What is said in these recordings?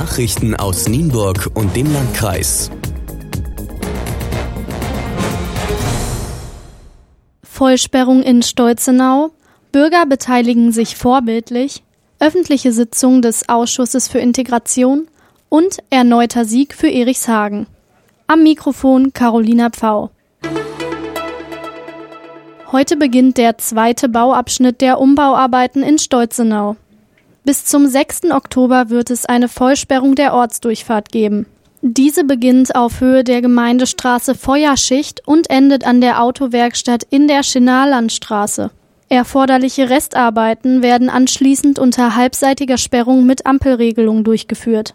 Nachrichten aus Nienburg und dem Landkreis. Vollsperrung in Stolzenau, Bürger beteiligen sich vorbildlich, öffentliche Sitzung des Ausschusses für Integration und erneuter Sieg für Erichshagen. Am Mikrofon Carolina Pfau. Heute beginnt der zweite Bauabschnitt der Umbauarbeiten in Stolzenau. Bis zum 6. Oktober wird es eine Vollsperrung der Ortsdurchfahrt geben. Diese beginnt auf Höhe der Gemeindestraße Feuerschicht und endet an der Autowerkstatt in der Schinnalandstraße. Erforderliche Restarbeiten werden anschließend unter halbseitiger Sperrung mit Ampelregelung durchgeführt.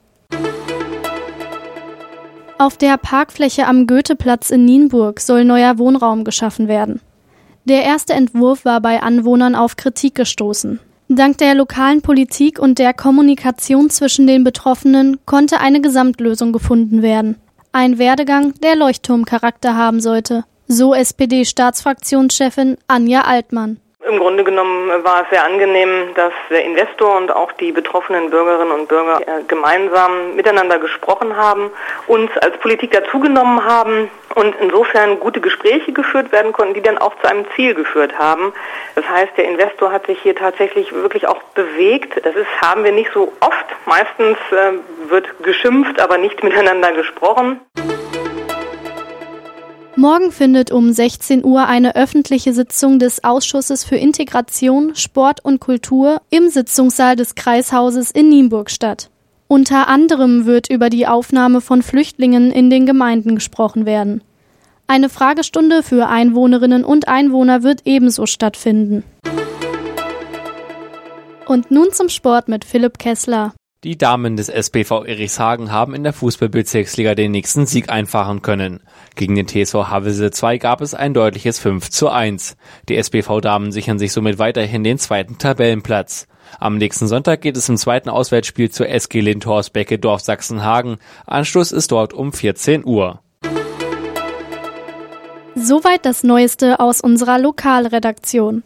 Auf der Parkfläche am Goetheplatz in Nienburg soll neuer Wohnraum geschaffen werden. Der erste Entwurf war bei Anwohnern auf Kritik gestoßen. Dank der lokalen Politik und der Kommunikation zwischen den Betroffenen konnte eine Gesamtlösung gefunden werden. Ein Werdegang, der Leuchtturmcharakter haben sollte, so SPD-Staatsfraktionschefin Anja Altmann. Im Grunde genommen war es sehr angenehm, dass der Investor und auch die betroffenen Bürgerinnen und Bürger gemeinsam miteinander gesprochen haben, uns als Politik dazugenommen haben und insofern gute Gespräche geführt werden konnten, die dann auch zu einem Ziel geführt haben. Das heißt, der Investor hat sich hier tatsächlich wirklich auch bewegt. Haben wir nicht so oft. Meistens wird geschimpft, aber nicht miteinander gesprochen. Morgen findet um 16 Uhr eine öffentliche Sitzung des Ausschusses für Integration, Sport und Kultur im Sitzungssaal des Kreishauses in Nienburg statt. Unter anderem wird über die Aufnahme von Flüchtlingen in den Gemeinden gesprochen werden. Eine Fragestunde für Einwohnerinnen und Einwohner wird ebenso stattfinden. Und nun zum Sport mit Philipp Kessler. Die Damen des SPV Erichshagen haben in der Fußball-Bezirksliga den nächsten Sieg einfahren können. Gegen den TSV Havelse 2 gab es ein deutliches 5:1. Die SPV-Damen sichern sich somit weiterhin den zweiten Tabellenplatz. Am nächsten Sonntag geht es im zweiten Auswärtsspiel zur SG Lindhorst-Beckedorf Sachsenhagen. Anschluss ist dort um 14 Uhr. Soweit das Neueste aus unserer Lokalredaktion.